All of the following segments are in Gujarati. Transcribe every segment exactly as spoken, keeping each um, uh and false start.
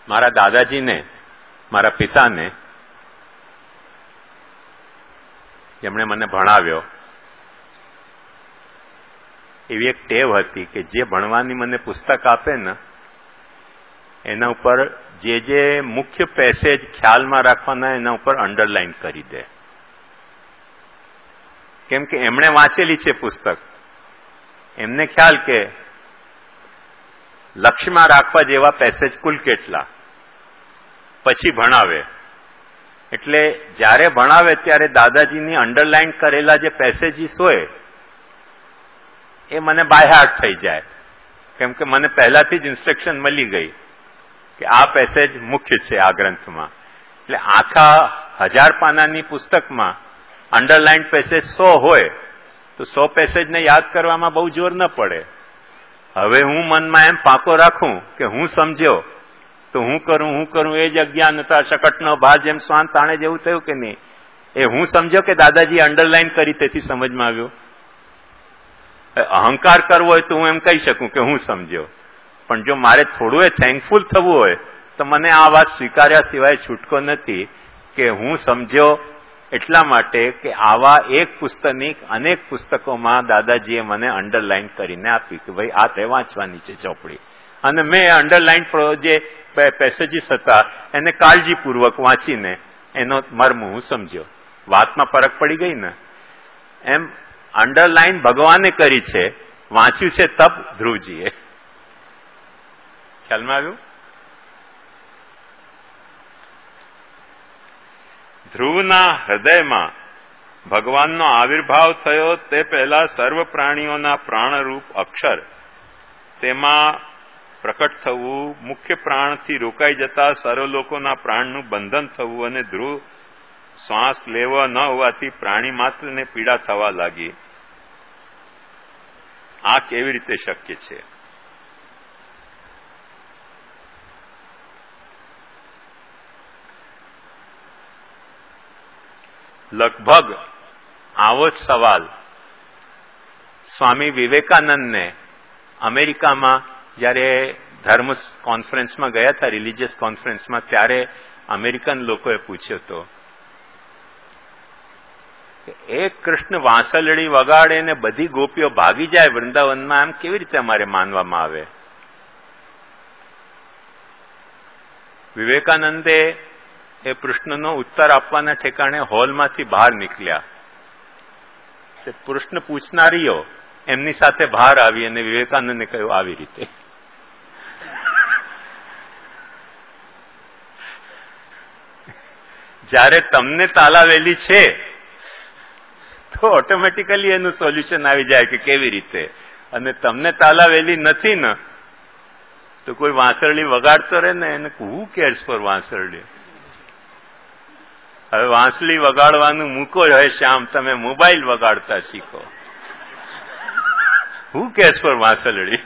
મારા દાદાજીને, મારા પિતાને, જેમણે મને ભણાવ્યો, એવી એક ટેવ હતી કે જે ભણવાની મને પુસ્તક આપે ને એના ઉપર જે જે મુખ્ય પેસેજ ખ્યાલમાં રાખવાના એના ઉપર અંડરલાઈન કરી દે. કેમ કે એમણે વાંચેલી છે પુસ્તક, એમને ખ્યાલ કે લક્ષ્યમાં રાખવા જેવા પેસેજ કુલ કેટલા, પછી ભણાવે. એટલે જ્યારે ભણાવે ત્યારે દાદાજીની અંડરલાઈન કરેલા જે પેસેજીસ હોય એ મને બાય હાર્ટ થઈ જાય. કેમ કે મને પહેલાથી જ ઇન્સ્ટ્રક્શન મળી ગઈ કે આ પેસેજ મુખ્ય છે આ ગ્રંથમાં. એટલે આખા હજાર પાનાની પુસ્તકમાં અંડરલાઈન પેસેજ સો હોય તો સો પેસેજને યાદ કરવામાં બહુ જોર ન પડે. હવે હું મનમાં એમ પાકો રાખું કે હું સમજ્યો તો હું કરું હું કરું એ જ અજ્ઞાનતા શકટનો ભાર, જેમ શ્વાન તાણે જેવું થયું કે નહીં. એ હું સમજ્યો કે દાદાજી અંડરલાઈન કરી તેથી સમજમાં આવ્યું. અહંકાર કરવો હોય તો હું એમ કહી શકું કે હું સમજ્યો, પણ જો મારે થોડું એ થેન્કફુલ થવું હોય તો મને આ વાત સ્વીકાર્યા સિવાય છૂટકો નથી કે હું સમજ્યો એટલા માટે કે આવા એક પુસ્તકની અનેક પુસ્તકોમાં દાદાજીએ મને અંડરલાઈન કરીને આપી કે ભાઈ આ તે વાંચવાની છે ચોપડી. અને મેં અંડરલાઈન જે પેસેજીસ હતા એને કાળજીપૂર્વક વાંચીને એનો મર્મ હું સમજ્યો. વાતમાં ફરક પડી ગઈ ને. એમ અંડરલાઈન ભગવાને કરી છે, વાંચ્યું છે તપ ધ્રુવજીએ. ખ્યાલમાં આવ્યું? ધ્રુવના હૃદયમાં ભગવાનનો આવિર્ભાવ થયો તે પહેલા સર્વ પ્રાણીઓના પ્રાણરૂપ અક્ષર તેમાં પ્રકટ થવું, મુખ્ય પ્રાણથી રોકાઈ જતા સર્વ લોકોના પ્રાણનું બંધન થવું અને ધ્રુવ શ્વાસ લેવો ન હોવાથી પ્રાણી માત્રને પીડા થવા લાગી. આ કેવી રીતે શક્ય છે? લગભગ આવો જ સવાલ સ્વામી વિવેકાનંદને અમેરિકામાં જયારે ધર્મ કોન્ફરન્સમાં ગયા હતા, રિલિજિયસ કોન્ફરન્સમાં, ત્યારે અમેરિકન લોકોએ પૂછ્યો હતો કે એક કૃષ્ણ વાંસલડી વગાડે ને બધી ગોપીઓ ભાગી જાય વૃંદાવનમાં, આમ કેવી રીતે અમારે માનવામાં આવે? વિવેકાનંદે એ પ્રશ્નનો ઉત્તર આપવાના ઠેકાણે હોલમાંથી બહાર નીકળ્યા. પ્રશ્ન પૂછનારીઓ એમની સાથે બહાર આવી અને વિવેકાનંદને કહ્યું આવી રીતે. જ્યારે તમને તાલાવેલી છે તો ઓટોમેટિકલી એનું સોલ્યુશન આવી જાય કે કેવી રીતે, અને તમને તાલાવેલી નથી ને તો કોઈ વાંસરડી વગાડતો રહે ને એને હુ કેર્સ ફોર વાંસરડી. હવે વાંસળી વગાડવાનું મૂકો હોય શ્યામ, તમે મોબાઈલ વગાડતા શીખો. હુ કેર્સ ફોર વાંસળી.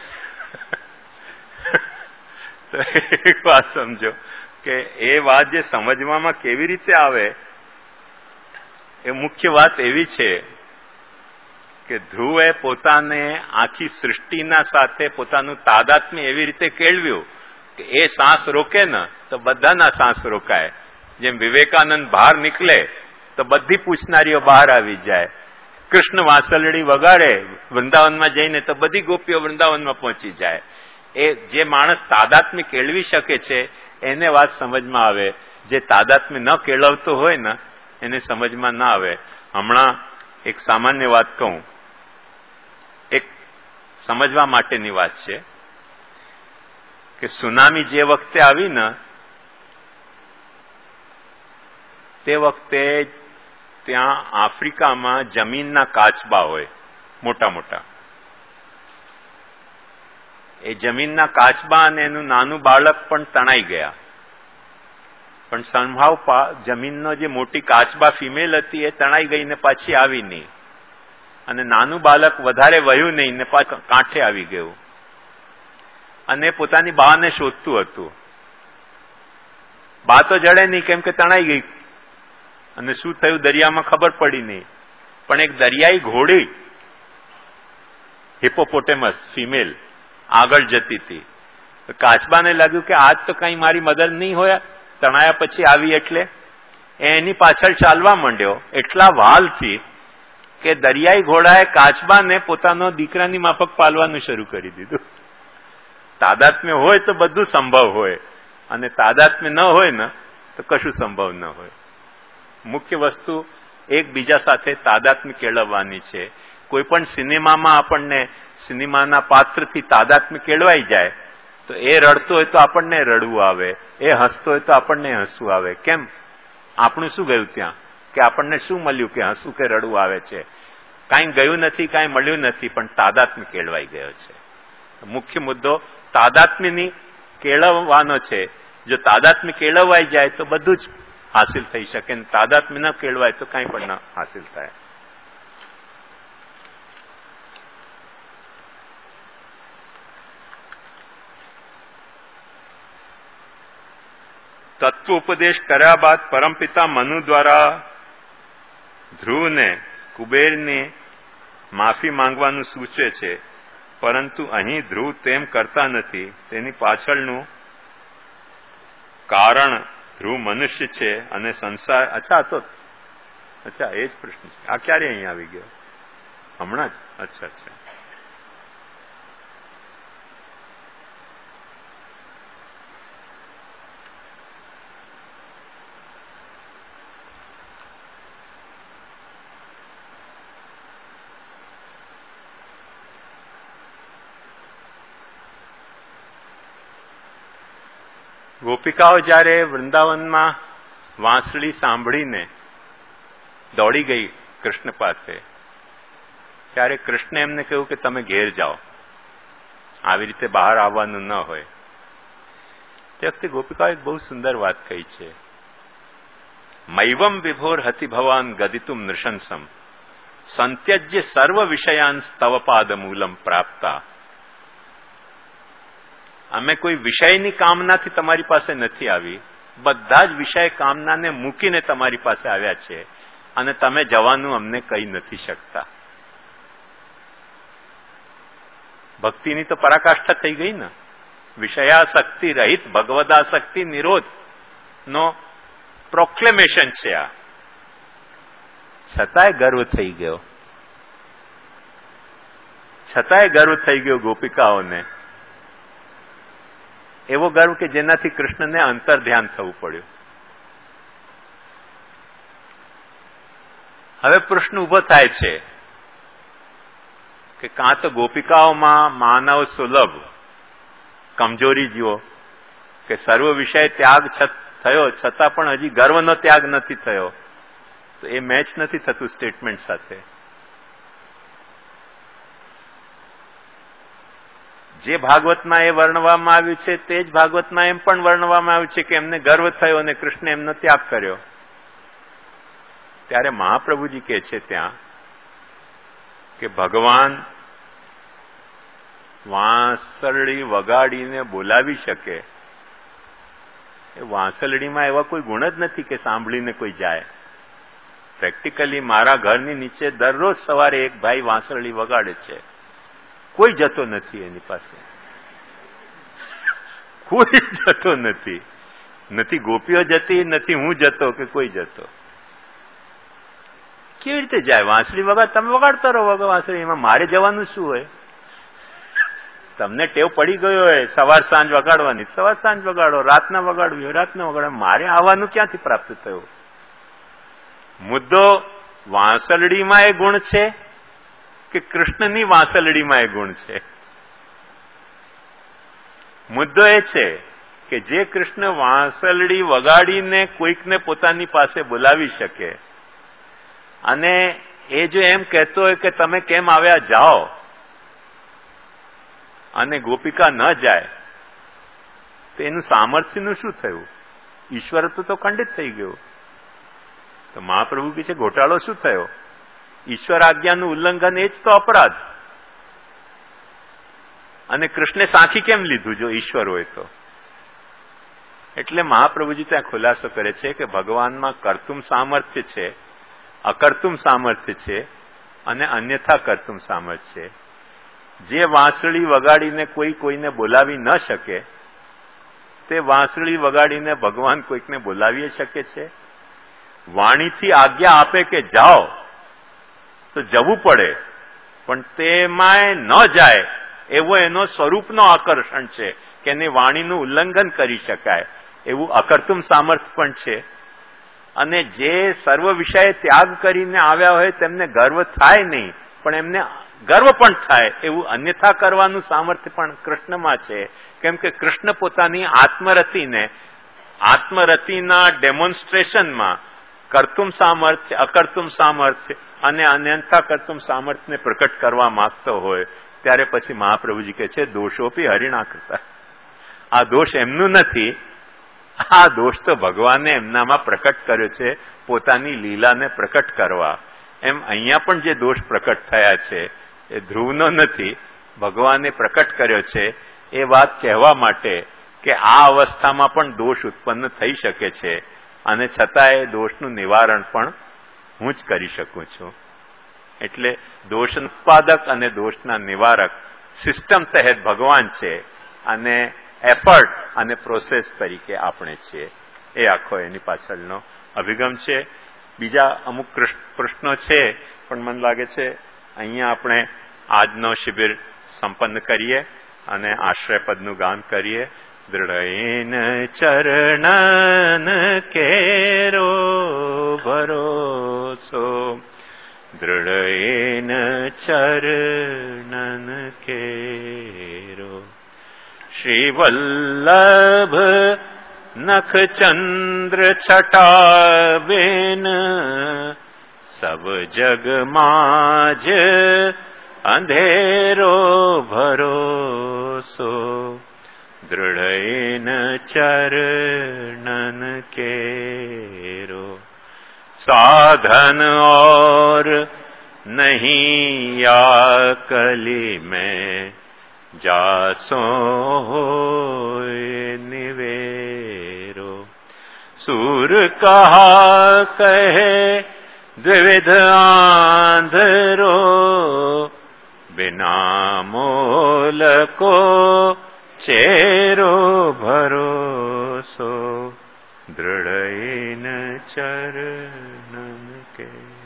તો એક વાત સમજો કે એ વાત જે સમજવામાં કેવી રીતે આવે એ મુખ્ય વાત એવી છે કે ધ્રુવે પોતાને આખી સૃષ્ટિના સાથે પોતાનું તાદાત્મ્ય એવી રીતે કેળવ્યું કે એ શ્વાસ રોકે ને તો બધાના શ્વાસ રોકાય. જેમ વિવેકાનંદ બહાર નીકળે તો બધી પૂછનારીઓ બહાર આવી જાય. કૃષ્ણ વાંસલડી વગાડે વૃંદાવનમાં જઈને તો બધી ગોપીઓ વૃંદાવનમાં પહોંચી જાય. એ જે માણસ તાદાત્મ્ય કેળવી શકે છે એને વાત સમજમાં આવે. જે તાદાત્મ્ય ન કેળવતો હોય ને એને સમજમાં ના આવે. હમણાં એક સામાન્ય વાત કહું, એક સમજવા માટેની વાત છે કે સુનામી જે વખતે આવી ને તે વખતે ત્યાં આફ્રિકામાં જમીનના કાચબા હોય મોટા મોટા. એ જમીનના કાચબા અને એનું નાનું બાળક પણ તણાઈ ગયા. પણ સંભાવ જમીનનો જે મોટી કાચબા ફિમેલ હતી એ તણાઈ ગઈને પાછી આવી નહીં, અને નાનું બાળક વધારે વહ્યું નહીં ને પાછું કાંઠે આવી ગયું, અને પોતાની બાને શોધતું હતું. બા તો જડે નહીં કેમ કે તણાઈ ગઈ, અને શું થયું દરિયામાં ખબર પડી નહીં. પણ એક દરિયાઈ ઘોડી હિપોપોટેમસ ફિમેલ આગળ જતી હતી. કાચબાને લાગ્યું કે આજ તો કઈ મારી મદદ નહીં હોય, તણાયા પછી આવી એટલે એની પાછળ ચાલવા માંડ્યો એટલા વાલથી કે દરિયાઈ ઘોડાએ કાચબાને પોતાનો દીકરાની માફક પાલવાનું શરૂ કરી દીધું. તાદાત્મ્ય હોય તો બધું સંભવ હોય, અને તાદાત્મ્ય ન હોય ને તો કશું સંભવ ન હોય. મુખ્ય વસ્તુ એકબીજા સાથે તાદાત્મ્ય કેળવવાની છે. કોઈ પણ સિનેમામાં આપણને સિનેમાના પાત્રથી તાદાત્મ્ય કેળવાઈ જાય તો એ રડતો હોય તો આપણને રડવું આવે, એ હસતો હોય તો આપણને હસવું આવે. કેમ? આપણું શું ગયું ત્યાં? કે આપણને શું મળ્યું કે હસવું કે રડવું આવે છે? કાંઈ ગયું નથી, કાંઈ મળ્યું નથી, પણ તાદાત્મ્ય કેળવાઈ ગયો છે. મુખ્ય મુદ્દો તાદાત્મ્યની કેળવવાનો છે. જો તાદાત્મ્ય કેળવાઈ જાય તો બધું જ હાસિલ થઈ શકે, ને તાદાત્મ્ય ન કેળવાય તો કાંઈ પણ ન હાસિલ થાય. તત્વ ઉપદેશ કર્યા બાદ પરમપિતા મનુ દ્વારા ધ્રુવને કુબેરને માફી માંગવાનું સૂચવે છે, પરંતુ અહીં ધ્રુવ તેમ કરતા નથી. તેની પાછળનું કારણ ધ્રુવ મનુષ્ય છે અને સંસાર. અચ્છા તો અચ્છા એ જ પ્રશ્ન છે. આ ક્યારે અહીં આવી ગયો? હમણાં જ? અચ્છા અચ્છા. ગોપિકાઓ જયારે વૃંદાવનમાં વાંસળી સાંભળીને દોડી ગઈ કૃષ્ણ પાસે, ત્યારે કૃષ્ણ એમને કહ્યું કે તમે ઘેર જાઓ, આવી રીતે બહાર આવવાનું ન હોય. તે વખતે ગોપિકાઓએ બહુ સુંદર વાત કહી છે. મૈવમ વિભોર હતિ ભવાન ગદિતુમ નૃશંસમ સંત્યજ્ય સર્વ વિષયાન સ્તવ પાદ મૂલમ પ્રાપ્તા. અમે કોઈ વિષયની કામનાથી તમારી પાસે નથી આવી, બધા જ વિષય કામનાને મૂકીને તમારી પાસે આવ્યા છે, અને તમે જવાનું અમને કહી નથી શકતા. ભક્તિની તો પરાકાષ્ઠા થઈ ગઈ ને. વિષયાશક્તિ રહિત ભગવદાશક્તિ નિરોધ નો પ્રોક્લેમેશન છે આ. છતાંય ગર્વ થઈ ગયો, છતાંય ગર્વ થઈ ગયો ગોપિકાઓને. એવો ગર્વ કે જેનાથી કૃષ્ણને અંતર ધ્યાન થવું પડ્યું. હવે પ્રશ્ન ઉભો થાય છે કે કાં તો ગોપિકાઓમાં માનવ સુલભ કમજોરી જુઓ કે સર્વ વિષય ત્યાગ થયો છતાં પણ હજી ગર્વનો ત્યાગ નથી થયો, તો એ મેચ નથી થતું સ્ટેટમેન્ટ સાથે. જે ભાગવતમાં એ વર્ણવામાં આવ્યું છે તે જ ભાગવતમાં એમ પણ વર્ણવામાં આવ્યું છે કે એમને ગર્વ થયો અને કૃષ્ણે એમનો ત્યાગ કર્યો. ત્યારે મહાપ્રભુજી કહે છે ત્યાં કે ભગવાન વાંસળી વગાડીને બોલાવી શકે, એ વાંસળડીમાં એવા કોઈ ગુણ જ નથી કે સાંભળીને કોઈ જાય. પ્રેક્ટિકલી મારા ઘરની નીચે દરરોજ સવારે એક ભાઈ વાંસળી વગાડે છે, કોઈ જતો નથી એની પાસે, કોઈ જતો નથી. નથી ગોપીઓ જતી, નથી હું જતો કે કોઈ જતો. કેવી રીતે જાય? વાંસળી વગાડ, તમે વગાડતા રહો વગર વાંસળી, એમાં મારે જવાનું શું હોય? તમને ટેવ પડી ગયો હોય સવાર સાંજ વગાડવાની, સવાર સાંજ વગાડો, રાતના વગાડવી હોય રાતના વગાડો. મારે આવવાનું ક્યાંથી પ્રાપ્ત થયું? મુદ્દો વાંસળડીમાં એ ગુણ છે કે કૃષ્ણની વાંસળડીમાં એ ગુણ છે? મુદ્દો એ છે કે જે કૃષ્ણ વાંસળડી વગાડીને કોઈકને પોતાની પાસે બોલાવી શકે, અને એ જો એમ કહેતો હોય કે તમે કેમ આવ્યા, જાઓ, અને ગોપિકા ન જાય, તો એનું સામર્થ્યનું શું થયું? ઈશ્વરત્વ તો ખંડિત થઈ ગયું. તો મહાપ્રભુ કહે છે ઘોટાળો શું થયો? ઈશ્વર આજ્ઞાનું ઉલ્લંઘન એ જ તો અપરાધ. અને કૃષ્ણે સાખી કેમ લીધું જો ઈશ્વર હોય તો? એટલે મહાપ્રભુજી ત્યાં ખુલાસો કરે છે કે ભગવાનમાં કર્તુમ સામર્થ્ય છે, અકર્તુમ સામર્થ્ય છે અને અન્યથા કર્તુમ સામર્થ્ય છે. જે વાંસળી વગાડીને કોઈ કોઈને બોલાવી ન શકે પોતે વાંસળી વગાડીને ભગવાન કોઈકને બોલાવી શકે છે? વાણીથી આજ્ઞા આપે કે જાઓ તો જવું પડે, પણ તેમાં ન જાય એવો એનો સ્વરૂપનો આકર્ષણ છે કે એની વાણીનું ઉલ્લંઘન કરી શકાય એવું અકર્તુમ સામર્થ્ય પણ છે. અને જે સર્વ વિષયે ત્યાગ કરીને આવ્યા હોય તેમને ગર્વ થાય નહીં, પણ એમને ગર્વ પણ થાય એવું અન્યથા કરવાનું સામર્થ્ય પણ કૃષ્ણમાં છે. કેમ કે કૃષ્ણ પોતાની આત્મરતિને આત્મરતિના ડેમોન્સ્ટ્રેશનમાં કર્તુમ સામર્થ્ય, અકર્તુમ સામર્થ્ય અને અન્યથા કર્તુમ સામર્થ્યને પ્રકટ કરવા માંગતો હોય ત્યારે પછી મહાપ્રભુજી કહે છે દોષોપી હરિણા કૃતા. આ દોષ એમનું નથી, આ દોષ તો ભગવાને એમનામાં પ્રકટ કર્યો છે પોતાની લીલાને પ્રકટ કરવા. એમ અહીંયા પણ જે દોષ પ્રકટ થયા છે એ ધ્રુવનો નથી, ભગવાને પ્રકટ કર્યો છે. એ વાત કહેવા માટે કે આ અવસ્થામાં પણ દોષ ઉત્પન્ન થઈ શકે છે અને છતાં એ દોષનું નિવારણ પણ હું જ કરી શકું છું. એટલે દોષ ઉત્પાદક અને દોષના નિવારક સિસ્ટમ તહેત ભગવાન છે અને એફર્ટ અને પ્રોસેસ તરીકે આપણે છીએ. એ આખો એની પાછળનો અભિગમ છે. બીજા અમુક પ્રશ્નો છે, પણ મને લાગે છે અહીંયા આપણે આજનો શિબિર સંપન્ન કરીએ અને આશ્રયપદનું ગાન કરીએ. દૃઢૈન ચરણન કેરો ભરોસો, દૃઢૈન ચરણન કેરો. શ્રી વલ્લભ નખચંદ્ર છટાબેન, સબ જગમાં જ અંધેરો ભરોસો, દૃઢૈન ચરણન કેરો. साधन और नहीं या कली में जासो निवेरो. सूर कहा कहे द्विविध आंधरो, बिना मोल को चेरो भरोसो, दृढ़ इन चरणन के.